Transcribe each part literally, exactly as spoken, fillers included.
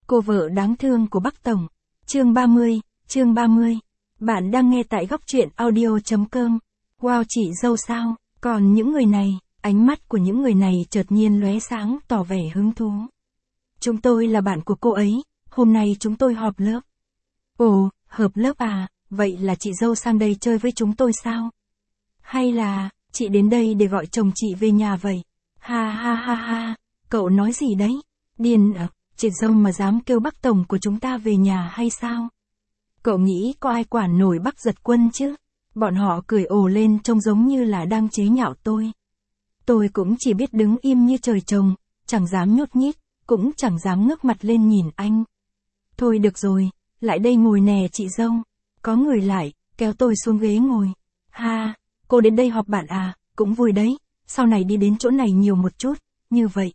Cô vợ đáng thương của Bắc Tổng. Chương ba mươi, chương ba mươi. Bạn đang nghe tại góc truyện audio chấm com. Wow, chị dâu sao? Còn những người này, ánh mắt của những người này chợt nhiên lóe sáng tỏ vẻ hứng thú. Chúng tôi là bạn của cô ấy, hôm nay chúng tôi họp lớp. Ồ, họp lớp à, vậy là chị dâu sang đây chơi với chúng tôi sao? Hay là, chị đến đây để gọi chồng chị về nhà vậy? Ha ha ha ha, cậu nói gì đấy? Điên à, chị dâu mà dám kêu Bắc Tổng của chúng ta về nhà hay sao? Cậu nghĩ có ai quản nổi Bắc Giật Quân chứ? Bọn họ cười ồ lên trông giống như là đang chế nhạo tôi. Tôi cũng chỉ biết đứng im như trời trồng, chẳng dám nhút nhít, cũng chẳng dám ngước mặt lên nhìn anh. Thôi được rồi, lại đây ngồi nè chị dâu. Có người lại, kéo tôi xuống ghế ngồi. Ha, cô đến đây họp bạn à, cũng vui đấy, sau này đi đến chỗ này nhiều một chút, như vậy.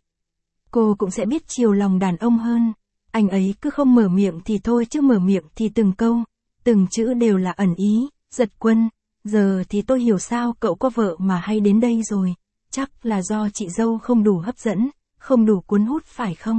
Cô cũng sẽ biết chiều lòng đàn ông hơn. Anh ấy cứ không mở miệng thì thôi chứ mở miệng thì từng câu, từng chữ đều là ẩn ý. Giật Quân, giờ thì tôi hiểu sao cậu có vợ mà hay đến đây rồi. Chắc là do chị dâu không đủ hấp dẫn, không đủ cuốn hút phải không?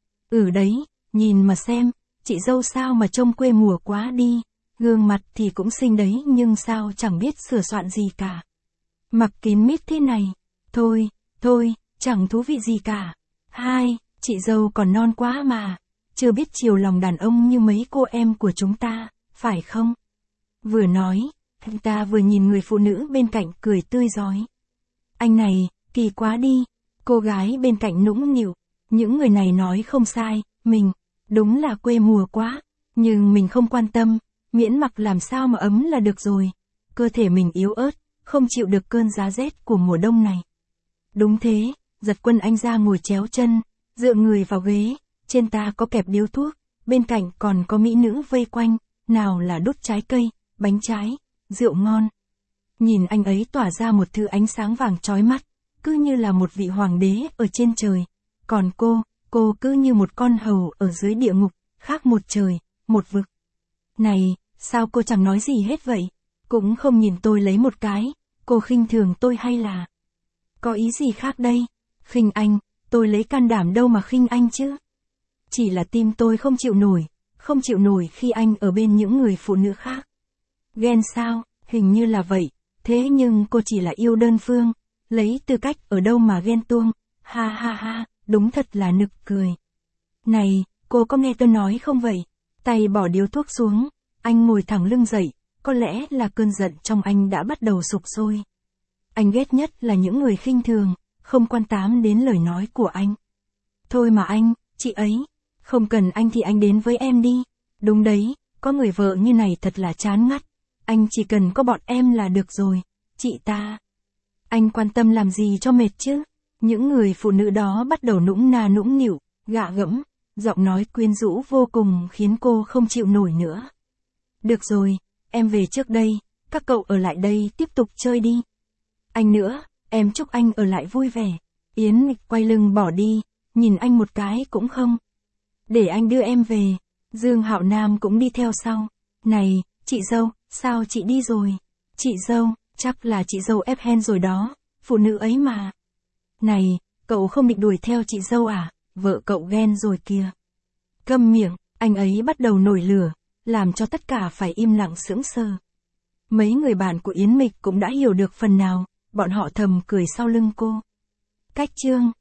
Ừ đấy, nhìn mà xem, chị dâu sao mà trông quê mùa quá đi. Gương mặt thì cũng xinh đấy nhưng sao chẳng biết sửa soạn gì cả. Mặc kín mít thế này, thôi, thôi, chẳng thú vị gì cả. Hai, chị dâu còn non quá mà, chưa biết chiều lòng đàn ông như mấy cô em của chúng ta, phải không? Vừa nói, anh ta vừa nhìn người phụ nữ bên cạnh cười tươi rói. Anh này, kỳ quá đi, cô gái bên cạnh nũng nịu, những người này nói không sai, mình, đúng là quê mùa quá, nhưng mình không quan tâm, miễn mặc làm sao mà ấm là được rồi. Cơ thể mình yếu ớt, không chịu được cơn giá rét của mùa đông này. Đúng thế, Giật Quân anh ra ngồi chéo chân, dựa người vào ghế, trên ta có kẹp điếu thuốc, bên cạnh còn có mỹ nữ vây quanh, nào là đút trái cây, bánh trái, rượu ngon. Nhìn anh ấy tỏa ra một thứ ánh sáng vàng chói mắt, cứ như là một vị hoàng đế ở trên trời. Còn cô, cô cứ như một con hầu ở dưới địa ngục, khác một trời, một vực. Này, sao cô chẳng nói gì hết vậy? Cũng không nhìn tôi lấy một cái, cô khinh thường tôi hay là... Có ý gì khác đây? Khinh anh, tôi lấy can đảm đâu mà khinh anh chứ? Chỉ là tim tôi không chịu nổi, không chịu nổi khi anh ở bên những người phụ nữ khác. Ghen sao? Hình như là vậy, thế nhưng cô chỉ là yêu đơn phương, lấy tư cách ở đâu mà ghen tuông? Ha ha ha, đúng thật là nực cười. Này, cô có nghe tôi nói không vậy? Tay bỏ điếu thuốc xuống, anh ngồi thẳng lưng dậy, có lẽ là cơn giận trong anh đã bắt đầu sục sôi. Anh ghét nhất là những người khinh thường, không quan tâm đến lời nói của anh. Thôi mà anh, chị ấy, không cần anh thì anh đến với em đi. Đúng đấy, có người vợ như này thật là chán ngắt. Anh chỉ cần có bọn em là được rồi, chị ta. Anh quan tâm làm gì cho mệt chứ? Những người phụ nữ đó bắt đầu nũng nà nũng nịu, gạ gẫm, giọng nói quyến rũ vô cùng khiến cô không chịu nổi nữa. Được rồi, em về trước đây, các cậu ở lại đây tiếp tục chơi đi. Anh nữa, em chúc anh ở lại vui vẻ. Yến Nghịch quay lưng bỏ đi, nhìn anh một cái cũng không. Để anh đưa em về. Dương Hạo Nam cũng đi theo sau. Này, chị dâu, sao chị đi rồi? Chị dâu, chắc là chị dâu ép hen rồi đó, phụ nữ ấy mà. Này, cậu không định đuổi theo chị dâu à? Vợ cậu ghen rồi kìa. Câm miệng, anh ấy bắt đầu nổi lửa, làm cho tất cả phải im lặng sững sờ. Mấy người bạn của Yến Mịch cũng đã hiểu được phần nào, bọn họ thầm cười sau lưng cô. Cách chương